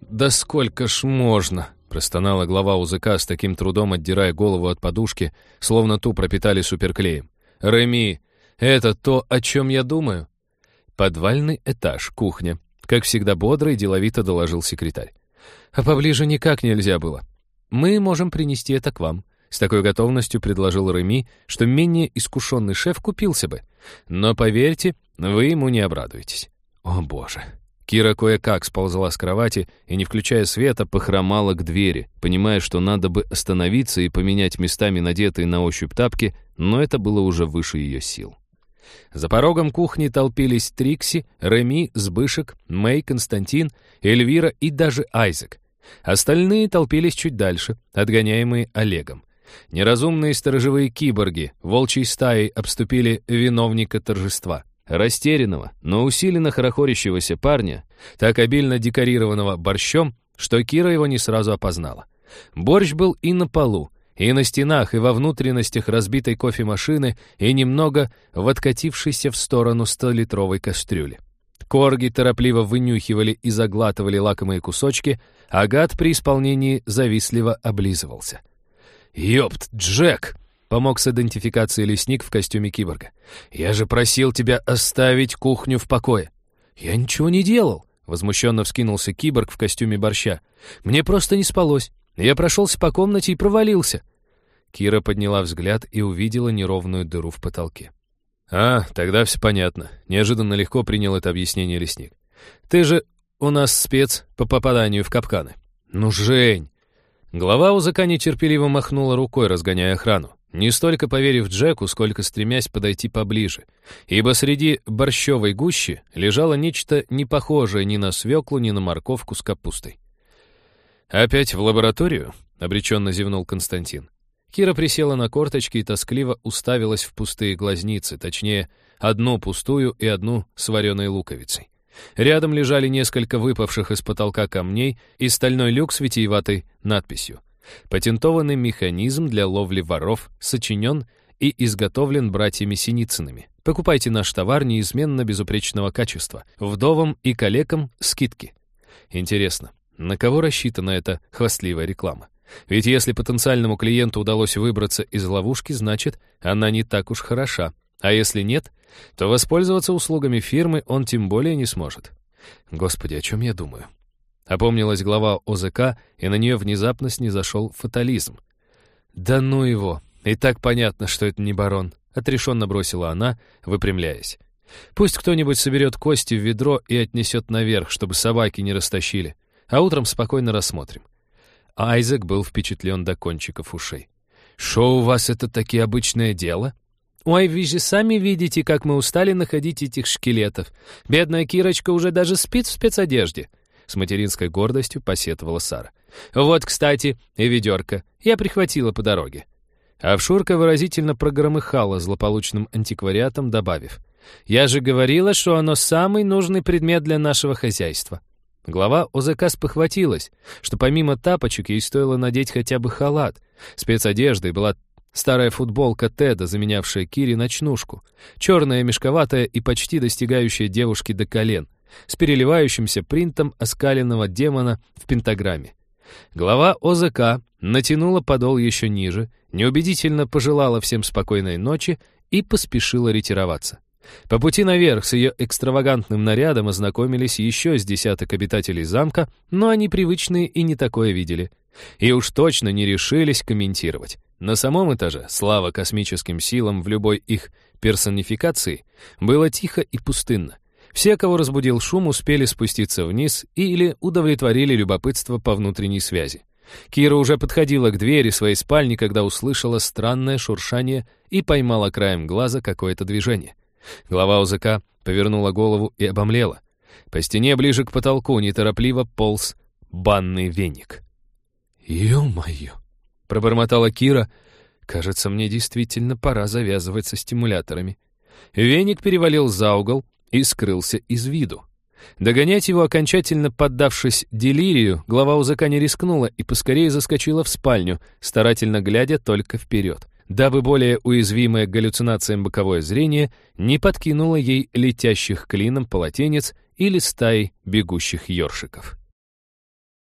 «Да сколько ж можно?» — простонала глава УЗК с таким трудом, отдирая голову от подушки, словно ту пропитали суперклеем. «Реми, это то, о чем я думаю?» «Подвальный этаж, кухня», — как всегда бодро и деловито доложил секретарь. «А поближе никак нельзя было. Мы можем принести это к вам». С такой готовностью предложил Реми, что менее искушенный шеф купился бы. Но, поверьте, вы ему не обрадуетесь. О, боже. Кира кое-как сползла с кровати и, не включая света, похромала к двери, понимая, что надо бы остановиться и поменять местами надетые на ощупь тапки, но это было уже выше ее сил. За порогом кухни толпились Трикси, Реми, Сбышек, Мэй, Константин, Эльвира и даже Айзек. Остальные толпились чуть дальше, отгоняемые Олегом. Неразумные сторожевые киборги волчьей стаей обступили виновника торжества. Растерянного, но усиленно хорохорящегося парня, так обильно декорированного борщом, что Кира его не сразу опознала. Борщ был и на полу, и на стенах, и во внутренностях разбитой кофемашины, и немного в откатившейся в сторону 100-литровой кастрюли. Корги торопливо вынюхивали и заглатывали лакомые кусочки, а гад при исполнении завистливо облизывался. «Ёпт, Джек!» — помог с идентификацией лесник в костюме киборга. «Я же просил тебя оставить кухню в покое». «Я ничего не делал!» — возмущенно вскинулся киборг в костюме борща. «Мне просто не спалось. Я прошелся по комнате и провалился». Кира подняла взгляд и увидела неровную дыру в потолке. «А, тогда все понятно». Неожиданно легко принял это объяснение лесник. «Ты же у нас спец по попаданию в капканы». «Ну, Жень!» Глава УЗК нетерпеливо махнула рукой, разгоняя охрану, не столько поверив Джеку, сколько стремясь подойти поближе, ибо среди борщевой гущи лежало нечто не похожее ни на свеклу, ни на морковку с капустой. «Опять в лабораторию?» — обреченно зевнул Константин. Кира присела на корточки и тоскливо уставилась в пустые глазницы, точнее, одну пустую и одну с вареной луковицей. Рядом лежали несколько выпавших из потолка камней и стальной люк с витиеватой надписью. Патентованный механизм для ловли воров сочинен и изготовлен братьями Синицынами. Покупайте наш товар неизменно безупречного качества. Вдовам и калекам скидки. Интересно, на кого рассчитана эта хвастливая реклама? Ведь если потенциальному клиенту удалось выбраться из ловушки, значит, она не так уж хороша. А если нет, то воспользоваться услугами фирмы он тем более не сможет. Господи, о чем я думаю? Опомнилась глава ОЗК, и на нее внезапно снизошел фатализм. «Да ну его! И так понятно, что это не барон», — отрешенно бросила она, выпрямляясь. «Пусть кто-нибудь соберет кости в ведро и отнесет наверх, чтобы собаки не растащили, а утром спокойно рассмотрим». Айзек был впечатлен до кончиков ушей. «Шо у вас это таки обычное дело?» «Ой, вы же сами видите, как мы устали находить этих шкелетов. Бедная Кирочка уже даже спит в спецодежде», — с материнской гордостью посетовала Сара. «Вот, кстати, и ведерко. Я прихватила по дороге». Авшурка выразительно прогромыхала злополучным антиквариатом, добавив: «Я же говорила, что оно самый нужный предмет для нашего хозяйства». Глава ОЗК спохватилась, что помимо тапочек ей стоило надеть хотя бы халат. Спецодеждой была старая футболка Теда, заменявшая Кире ночнушку, черная, мешковатая и почти достигающая девушки до колен, с переливающимся принтом оскаленного демона в пентаграмме. Глава ОЗК натянула подол еще ниже, неубедительно пожелала всем спокойной ночи и поспешила ретироваться. По пути наверх с ее экстравагантным нарядом ознакомились еще с десяток обитателей замка, но они привычные и не такое видели. И уж точно не решились комментировать. На самом этаже, слава космическим силам в любой их персонификации, было тихо и пустынно. Все, кого разбудил шум, успели спуститься вниз или удовлетворили любопытство по внутренней связи. Кира уже подходила к двери своей спальни, когда услышала странное шуршание и поймала краем глаза какое-то движение. Глава ОЗК повернула голову и обомлела. По стене ближе к потолку неторопливо полз банный веник. «Ё-моё!» — пробормотала Кира. «Кажется, мне действительно пора завязывать со стимуляторами». Веник перевалил за угол и скрылся из виду. Догонять его, окончательно поддавшись делирию, глава УЗК не рискнула и поскорее заскочила в спальню, старательно глядя только вперед, дабы более уязвимое к галлюцинациям боковое зрение не подкинуло ей летящих клином полотенец или стаи бегущих ёршиков.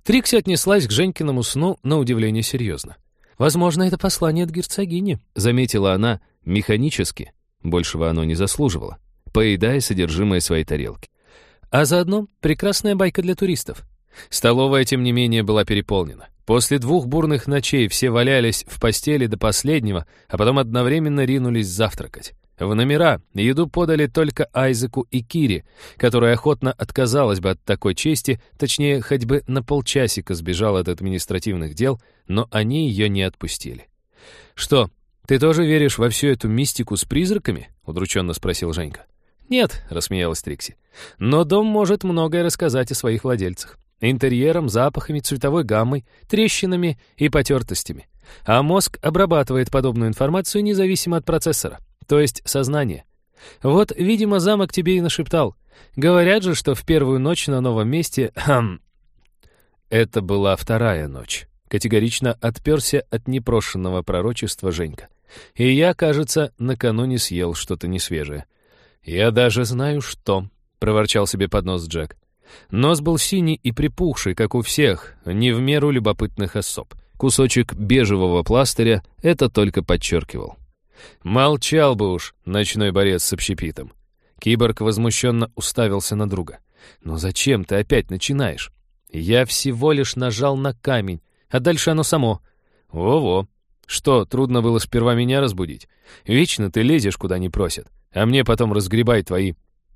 Трикси отнеслась к Женькиному сну на удивление серьезно. «Возможно, это послание от герцогини», — заметила она механически, большего оно не заслуживало, поедая содержимое своей тарелки. А заодно прекрасная байка для туристов. Столовая, тем не менее, была переполнена. После 2 бурных ночей все валялись в постели до последнего, а потом одновременно ринулись завтракать. В номера еду подали только Айзеку и Кире, которая охотно отказалась бы от такой чести, точнее, хоть бы на полчасика сбежала от административных дел, но они ее не отпустили. «Что, ты тоже веришь во всю эту мистику с призраками?» — удрученно спросил Женька. «Нет», — рассмеялась Трикси, — «но дом может многое рассказать о своих владельцах. Интерьером, запахами, цветовой гаммой, трещинами и потертостями. А мозг обрабатывает подобную информацию независимо от процессора, то есть сознания. Вот, видимо, замок тебе и нашептал. Говорят же, что в первую ночь на новом месте... Это была 2-я ночь. Категорично отперся от непрошенного пророчества Женька. И я, кажется, накануне съел что-то несвежее. «Я даже знаю, что», — проворчал себе под нос Джек. Нос был синий и припухший, как у всех, не в меру любопытных особ. Кусочек бежевого пластыря это только подчеркивал. «Молчал бы уж, ночной борец с общепитом». Киборг возмущенно уставился на друга. «Но зачем ты опять начинаешь? Я всего лишь нажал на камень, а дальше оно само». «Во-во. Что, трудно было сперва меня разбудить? Вечно ты лезешь, куда не просят, а мне потом разгребай твои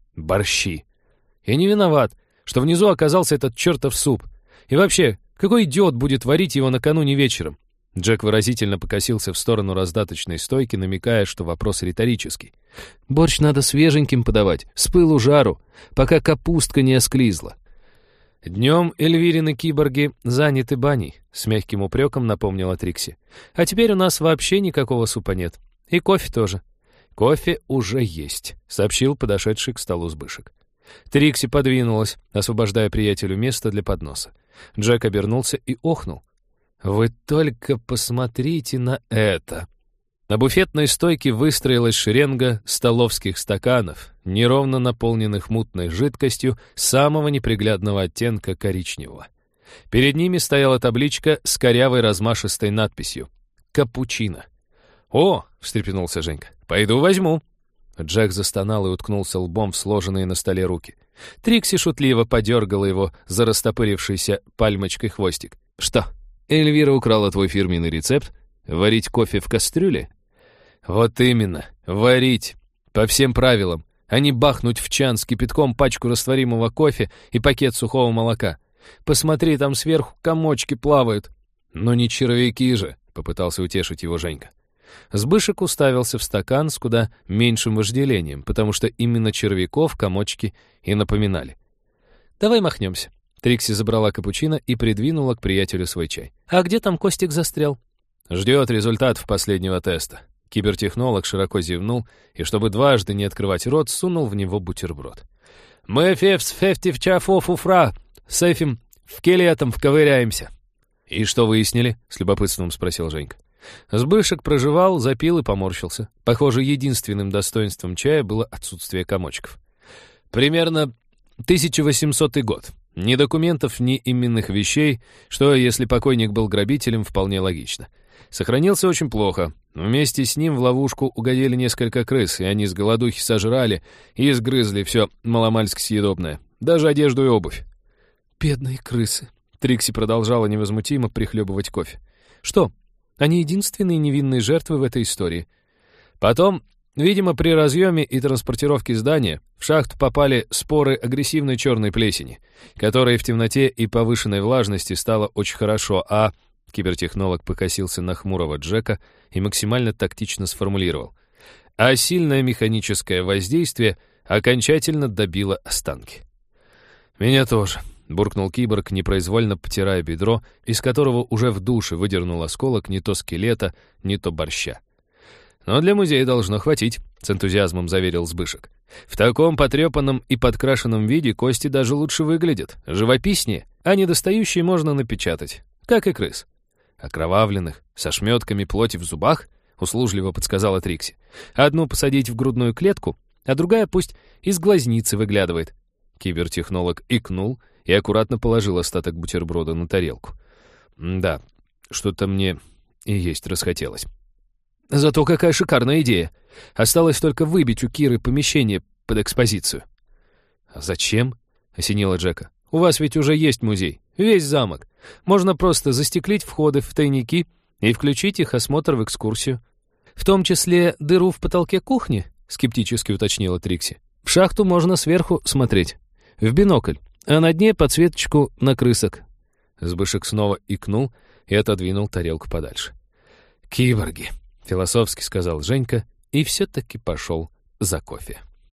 борщи. Я не виноват, что внизу оказался этот чертов суп. И вообще, какой идиот будет варить его накануне вечером?» Джек выразительно покосился в сторону раздаточной стойки, намекая, что вопрос риторический. «Борщ надо свеженьким подавать, с пылу жару, пока капустка не осклизла». «Днем Эльвирины киборги заняты баней», — с мягким упреком напомнила Трикси. «А теперь у нас вообще никакого супа нет. И кофе тоже». «Кофе уже есть», — сообщил подошедший к столу Сбышек. Трикси подвинулась, освобождая приятелю место для подноса. Джек обернулся и охнул. «Вы только посмотрите на это!» На буфетной стойке выстроилась шеренга столовских стаканов, неровно наполненных мутной жидкостью самого неприглядного оттенка коричневого. Перед ними стояла табличка с корявой размашистой надписью «Капучино». «О!» — встрепенулся Женька. «Пойду возьму». Джек застонал и уткнулся лбом в сложенные на столе руки. Трикси шутливо подергала его за растопырившийся пальмочкой хвостик. «Что, Эльвира украла твой фирменный рецепт? Варить кофе в кастрюле?» «Вот именно, варить. По всем правилам, а не бахнуть в чан с кипятком пачку растворимого кофе и пакет сухого молока. Посмотри, там сверху комочки плавают». «Ну не червяки же», — попытался утешить его Женька. Сбышек уставился в стакан с куда меньшим вожделением, потому что именно червяков комочки и напоминали. «Давай махнемся». Трикси забрала капучино и придвинула к приятелю свой чай. «А где там Костик застрял?» «Ждет результатов последнего теста». Кибертехнолог широко зевнул и, чтобы дважды не открывать рот, сунул в него бутерброд. «Мы в чафов уфра с этим в келетом вковыряемся». «И что выяснили?» — с любопытством спросил Женька. Сбышек прожевал, запил и поморщился. Похоже, единственным достоинством чая было отсутствие комочков. «Примерно 1800 год. Ни документов, ни именных вещей, что, если покойник был грабителем, вполне логично. Сохранился очень плохо. Вместе с ним в ловушку угодили несколько крыс, и они с голодухи сожрали и сгрызли все маломальски съедобное, даже одежду и обувь». «Бедные крысы», — Трикси продолжала невозмутимо прихлебывать кофе. «Что, они единственные невинные жертвы в этой истории?» Потом, видимо, при разъеме и транспортировке здания в шахту попали споры агрессивной черной плесени, которой в темноте и повышенной влажности стало очень хорошо, а... Кибертехнолог покосился на хмурого Джека и максимально тактично сформулировал. А сильное механическое воздействие окончательно добило останки. «Меня тоже», — буркнул киборг, непроизвольно потирая бедро, из которого уже в душе выдернул осколок не то скелета, не то борща. «Но для музея должно хватить», — с энтузиазмом заверил Сбышек. «В таком потрепанном и подкрашенном виде кости даже лучше выглядят, живописнее, а недостающие можно напечатать, как и крыс». «Окровавленных, со шметками плоти в зубах?» — услужливо подсказала Трикси. «Одну посадить в грудную клетку, а другая пусть из глазницы выглядывает». Кибертехнолог икнул и аккуратно положил остаток бутерброда на тарелку. Да, что-то мне и есть расхотелось. Зато какая шикарная идея. Осталось только выбить у Киры помещение под экспозицию. «А зачем?» — осенило Джека. «У вас ведь уже есть музей, весь замок. Можно просто застеклить входы в тайники и включить их осмотр в экскурсию. В том числе дыру в потолке кухни?» — скептически уточнила Трикси. «В шахту можно сверху смотреть. В бинокль, а на дне подсветочку на крысок». Збышек снова икнул и отодвинул тарелку подальше. «Киборги», — философски сказал Женька и все-таки пошел за кофе.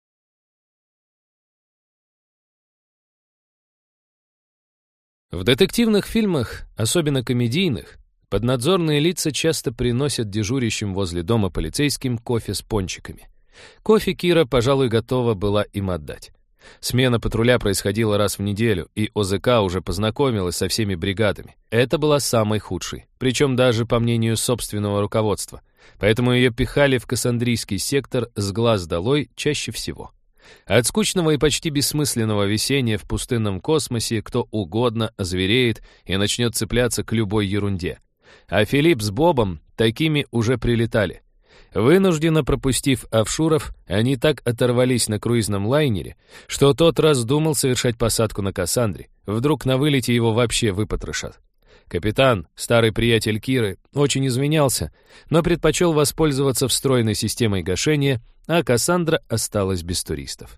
В детективных фильмах, особенно комедийных, поднадзорные лица часто приносят дежурящим возле дома полицейским кофе с пончиками. Кофе Кира, пожалуй, готова была им отдать. Смена патруля происходила раз в неделю, и ОЗК уже познакомилась со всеми бригадами. Это была самой худшей, причем даже по мнению собственного руководства. Поэтому ее пихали в Кассандрийский сектор с глаз долой чаще всего. От скучного и почти бессмысленного висения в пустынном космосе кто угодно озвереет и начнет цепляться к любой ерунде. А Филипп с Бобом такими уже прилетали. Вынужденно пропустив офшуров, они так оторвались на круизном лайнере, что тот раздумал совершать посадку на Кассандре. Вдруг на вылете его вообще выпотрошат. Капитан, старый приятель Киры, очень извинялся, но предпочел воспользоваться встроенной системой гашения, а Кассандра осталась без туристов.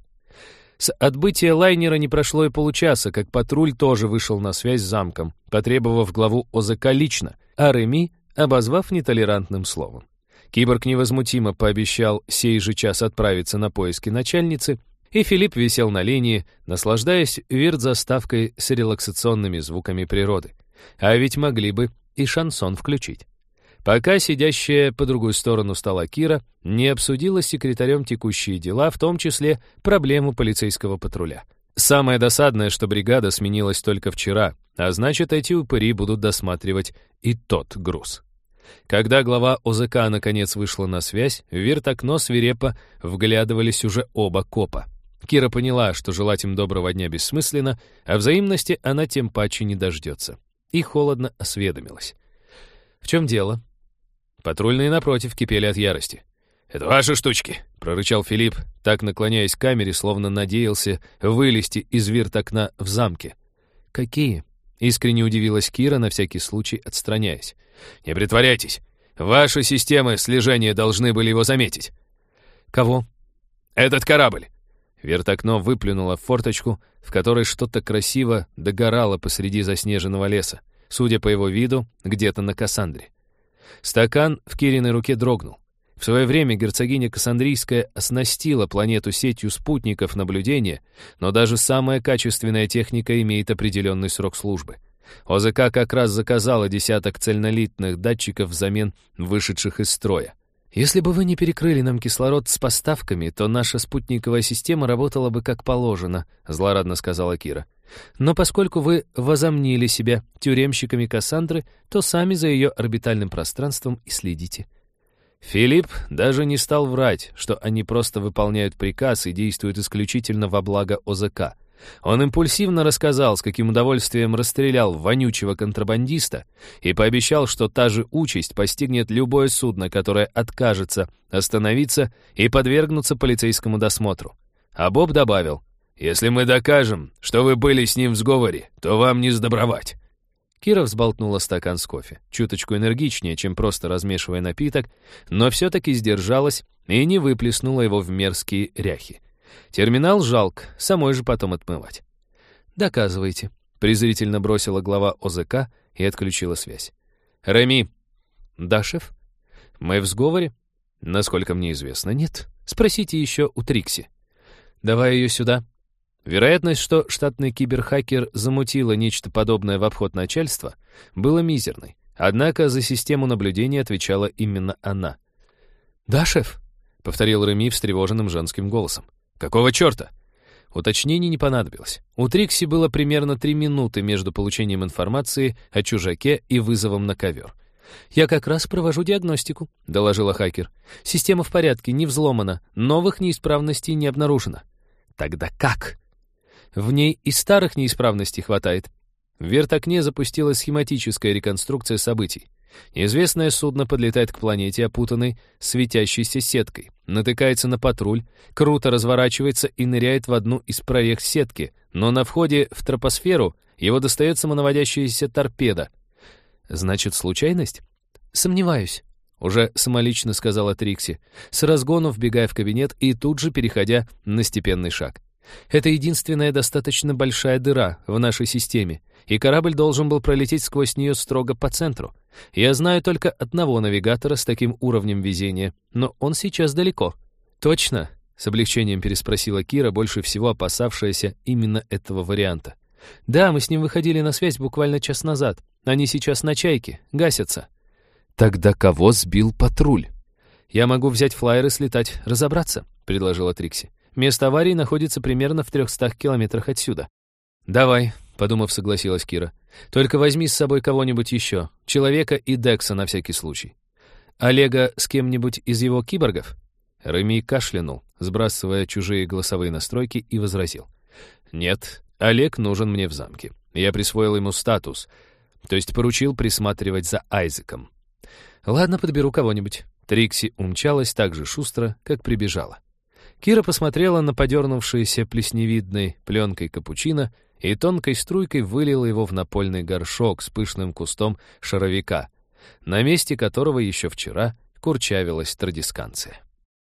С отбытия лайнера не прошло и получаса, как патруль тоже вышел на связь с замком, потребовав главу ОЗК лично, а Реми обозвав нетолерантным словом. Киборг невозмутимо пообещал сей же час отправиться на поиски начальницы, и Филипп висел на линии, наслаждаясь вирт-заставкой с релаксационными звуками природы. А ведь могли бы и шансон включить. Пока сидящая по другую сторону стола Кира не обсудила с секретарем текущие дела, в том числе проблему полицейского патруля. Самое досадное, что бригада сменилась только вчера, а значит, эти упыри будут досматривать и тот груз. Когда глава ОЗК наконец вышла на связь, в вирт-окно свирепо вглядывались уже оба копа. Кира поняла, что желать им доброго дня бессмысленно, а взаимности она тем паче не дождется. И холодно осведомилась. «В чем дело?» Патрульные напротив кипели от ярости. «Это ваши штучки», — прорычал Филипп, так наклоняясь к камере, словно надеялся вылезти из вирт-окна в замке. «Какие?» — искренне удивилась Кира, на всякий случай отстраняясь. «Не притворяйтесь. Ваши системы слежения должны были его заметить». «Кого?» «Этот корабль». Вирт-окно выплюнуло в форточку, в которой что-то красиво догорало посреди заснеженного леса, судя по его виду, где-то на Кассандре. Стакан в Кириной руке дрогнул. В свое время герцогиня Кассандрийская оснастила планету сетью спутников наблюдения, но даже самая качественная техника имеет определенный срок службы. ОЗК как раз заказала десяток цельнолитных датчиков взамен вышедших из строя. «Если бы вы не перекрыли нам кислород с поставками, то наша спутниковая система работала бы как положено», — злорадно сказала Кира. «Но поскольку вы возомнили себя тюремщиками Кассандры, то сами за ее орбитальным пространством и следите». Филипп даже не стал врать, что они просто выполняют приказ и действуют исключительно во благо ОЗК. Он импульсивно рассказал, с каким удовольствием расстрелял вонючего контрабандиста, и пообещал, что та же участь постигнет любое судно, которое откажется остановиться и подвергнуться полицейскому досмотру. А Боб добавил: «Если мы докажем, что вы были с ним в сговоре, то вам не сдобровать». Кира взболтнула стакан с кофе, чуточку энергичнее, чем просто размешивая напиток, но все-таки сдержалась и не выплеснула его в мерзкие ряхи. Терминал жалко, самой же потом отмывать. «Доказывайте», — презрительно бросила глава ОЗК и отключила связь. «Реми». «Да, шеф?» «Мы в сговоре?» «Насколько мне известно, нет. Спросите еще у Трикси». «Давай ее сюда». Вероятность, что штатный киберхакер замутила нечто подобное в обход начальства, была мизерной. Однако за систему наблюдения отвечала именно она. «Да, шеф», — повторил Реми встревоженным женским голосом. «Какого черта?» Уточнений не понадобилось. У Трикси было примерно 3 минуты между получением информации о чужаке и вызовом на ковер. «Я как раз провожу диагностику», — доложила хакер. «Система в порядке, не взломана, новых неисправностей не обнаружено». «Тогда как?» В ней и старых неисправностей хватает. В вертокне запустилась схематическая реконструкция событий. Неизвестное судно подлетает к планете, опутанной светящейся сеткой, натыкается на патруль, круто разворачивается и ныряет в одну из прорех сетки, но на входе в тропосферу его достает самонаводящаяся торпеда. Значит, случайность? Сомневаюсь, уже самолично сказала Трикси, с разгону вбегая в кабинет и тут же переходя на степенный шаг. Это единственная достаточно большая дыра в нашей системе, и корабль должен был пролететь сквозь нее строго по центру. Я знаю только одного навигатора с таким уровнем везения, но он сейчас далеко. Точно? С облегчением переспросила Кира, больше всего опасавшаяся именно этого варианта. Да, мы с ним выходили на связь буквально час назад. Они сейчас на чайке, гасятся. Тогда кого сбил патруль? Я могу взять флайер и слетать, разобраться, предложила Трикси. Место аварии находится примерно в 300 километрах отсюда. Давай, подумав, согласилась Кира. Только возьми с собой кого-нибудь еще, человека и Декса на всякий случай. Олега с кем-нибудь из его киборгов? Реми кашлянул, сбрасывая чужие голосовые настройки, и возразил. Нет, Олег нужен мне в замке. Я присвоил ему статус, то есть поручил присматривать за Айзеком. Ладно, подберу кого-нибудь. Трикси умчалась так же шустро, как прибежала. Кира посмотрела на подернувшийся плесневидной пленкой капучино и тонкой струйкой вылила его в напольный горшок с пышным кустом шаровика, на месте которого еще вчера курчавилась традисканция.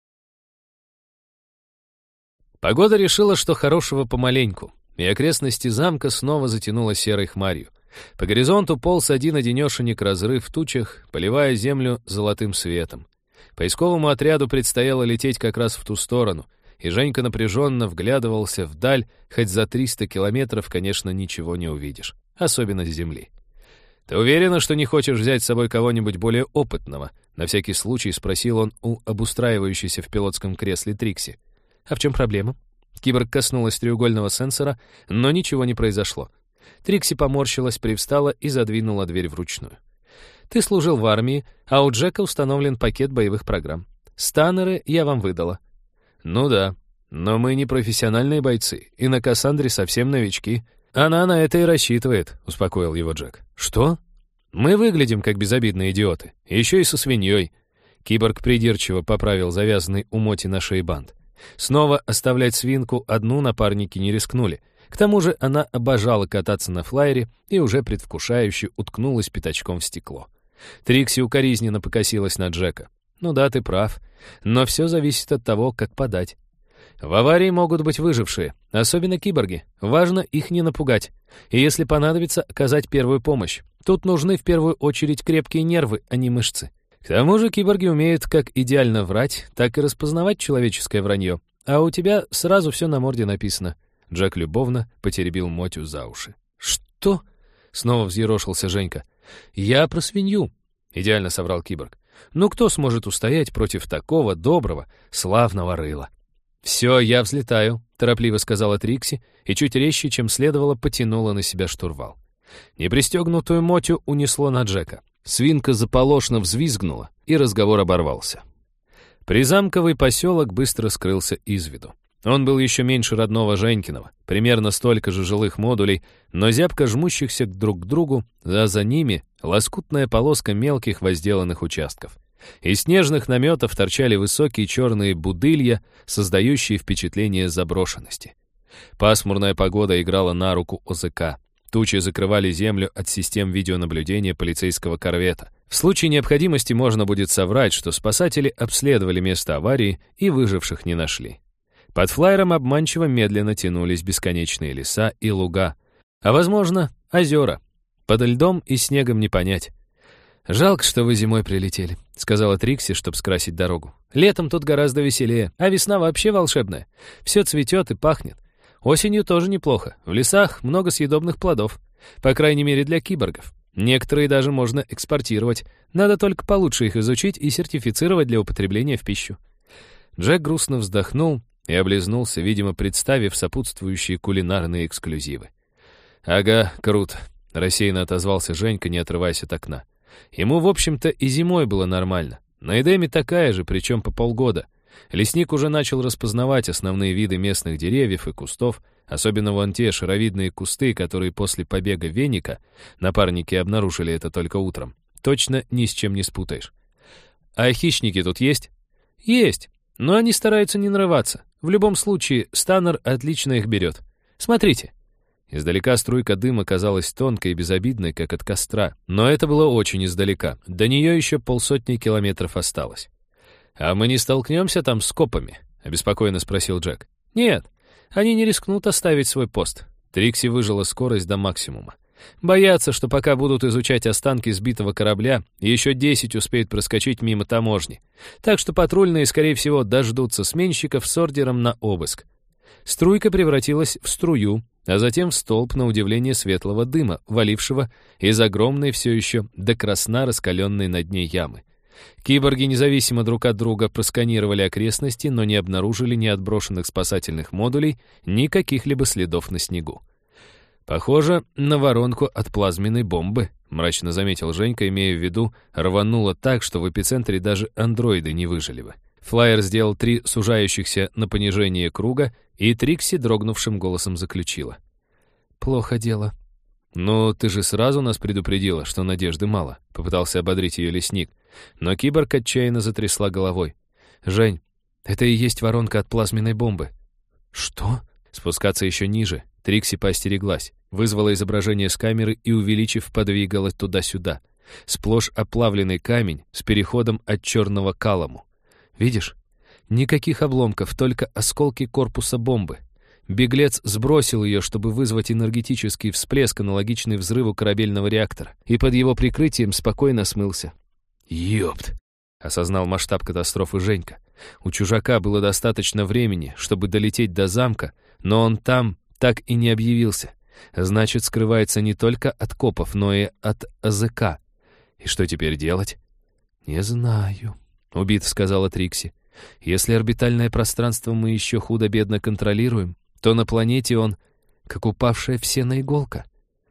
Погода решила, что хорошего помаленьку, и окрестности замка снова затянуло серой хмарью. По горизонту полз один-одинешенек разрыв в тучах, поливая землю золотым светом. Поисковому отряду предстояло лететь как раз в ту сторону, и Женька напряженно вглядывался вдаль, хоть за 300 километров, конечно, ничего не увидишь, особенно с земли. «Ты уверена, что не хочешь взять с собой кого-нибудь более опытного?» На всякий случай спросил он у обустраивающейся в пилотском кресле Трикси. «А в чем проблема?» Киборг коснулась треугольного сенсора, но ничего не произошло. Трикси поморщилась, привстала и задвинула дверь вручную. «Ты служил в армии, а у Джека установлен пакет боевых программ. Станнеры я вам выдала». «Ну да, но мы не профессиональные бойцы, и на Кассандре совсем новички. Она на это и рассчитывает», — успокоил его Джек. «Что? Мы выглядим как безобидные идиоты, еще и со свиньей». Киборг придирчиво поправил завязанный у Моти на шее бант. Снова оставлять свинку одну напарники не рискнули. К тому же она обожала кататься на флайере и уже предвкушающе уткнулась пятачком в стекло. Трикси укоризненно покосилась на Джека. «Ну да, ты прав. Но все зависит от того, как подать. В аварии могут быть выжившие, особенно киборги. Важно их не напугать. И если понадобится, оказать первую помощь. Тут нужны в первую очередь крепкие нервы, а не мышцы. К тому же киборги умеют как идеально врать, так и распознавать человеческое вранье. А у тебя сразу все на морде написано». Джек любовно потеребил Мотю за уши. «Что?» — снова взъерошился Женька. «Я про свинью», — идеально соврал киборг. «Ну кто сможет устоять против такого доброго, славного рыла?» «Все, я взлетаю», — торопливо сказала Трикси и чуть резче, чем следовало, потянула на себя штурвал. Непристегнутую Мотю унесло на Джека. Свинка заполошно взвизгнула, и разговор оборвался. Призамковый поселок быстро скрылся из виду. Он был еще меньше родного Женькиного, примерно столько же жилых модулей, но зябко жмущихся друг к другу, а за ними лоскутная полоска мелких возделанных участков. Из снежных наметов торчали высокие черные будылья, создающие впечатление заброшенности. Пасмурная погода играла на руку ОЗК. Тучи закрывали землю от систем видеонаблюдения полицейского корвета. В случае необходимости можно будет соврать, что спасатели обследовали место аварии и выживших не нашли. Под флайером обманчиво медленно тянулись бесконечные леса и луга, а, возможно, озера. Под льдом и снегом не понять. «Жалко, что вы зимой прилетели», — сказала Трикси, чтобы скрасить дорогу. «Летом тут гораздо веселее, а весна вообще волшебная. Все цветет и пахнет. Осенью тоже неплохо. В лесах много съедобных плодов. По крайней мере, для киборгов. Некоторые даже можно экспортировать. Надо только получше их изучить и сертифицировать для употребления в пищу». Джек грустно вздохнул и облизнулся, видимо, представив сопутствующие кулинарные эксклюзивы. «Ага, круто», — рассеянно отозвался Женька, не отрываясь от окна. Ему, в общем-то, и зимой было нормально. На Эдеме такая же, причем по полгода. Лесник уже начал распознавать основные виды местных деревьев и кустов, Особенно вон те шаровидные кусты, которые после побега веника, напарники обнаружили это только утром, точно ни с чем не спутаешь. А хищники тут есть? Есть, но они стараются не нарываться. В любом случае, Станнер отлично их берет. Смотрите. Издалека струйка дыма казалась тонкой и безобидной, как от костра, но это было очень издалека. До нее еще 50 километров осталось. «А мы не столкнемся там с копами?» — обеспокоенно спросил Джек. «Нет, они не рискнут оставить свой пост». Трикси выжила скорость до максимума. Боятся, что пока будут изучать останки сбитого корабля, еще 10 успеют проскочить мимо таможни. Так что патрульные, скорее всего, дождутся сменщиков с ордером на обыск. Струйка превратилась в струю, а затем в столб, на удивление, светлого дыма, валившего из огромной, все еще до красна раскаленной на дне ямы. Киборги независимо друг от друга просканировали окрестности, но не обнаружили ни отброшенных спасательных модулей, ни каких-либо следов на снегу. «Похоже на воронку от плазменной бомбы», — мрачно заметил Женька, имея в виду, рвануло так, что в эпицентре даже андроиды не выжили бы. Флайер сделал 3 сужающихся на понижение круга, и Трикси дрогнувшим голосом заключила. «Плохо дело». «Ну, ты же сразу нас предупредила, что надежды мало», — попытался ободрить ее лесник. Но киборг отчаянно затрясла головой. «Жень, это и есть воронка от плазменной бомбы». «Что?» Спускаться еще ниже. Трикси поостереглась, вызвала изображение с камеры и, увеличив, подвигалась туда-сюда. Сплошь оплавленный камень с переходом от черного к алому. «Видишь? Никаких обломков, только осколки корпуса бомбы. Беглец сбросил ее, чтобы вызвать энергетический всплеск, аналогичный взрыву корабельного реактора, и под его прикрытием спокойно смылся». «Ёпт!» — осознал масштаб катастрофы Женька. У чужака было достаточно времени, чтобы долететь до замка, но он там так и не объявился. Значит, скрывается не только от копов, но и от АЗК. И что теперь делать? «Не знаю», — убит сказала Трикси. «Если орбитальное пространство мы еще худо-бедно контролируем, то на планете он как упавшая в сено иголка.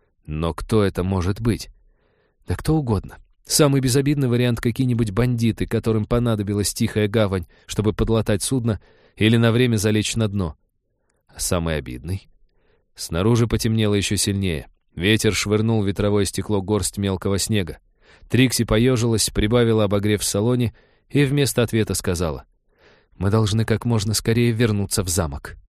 Но кто это может быть? Да кто угодно. Самый безобидный вариант — какие-нибудь бандиты, которым понадобилась тихая гавань, чтобы подлатать судно или на время залечь на дно. А самый обидный? Снаружи потемнело еще сильнее. Ветер швырнул в ветровое стекло горсть мелкого снега. Трикси поежилась, прибавила обогрев в салоне и вместо ответа сказала: «Мы должны как можно скорее вернуться в замок».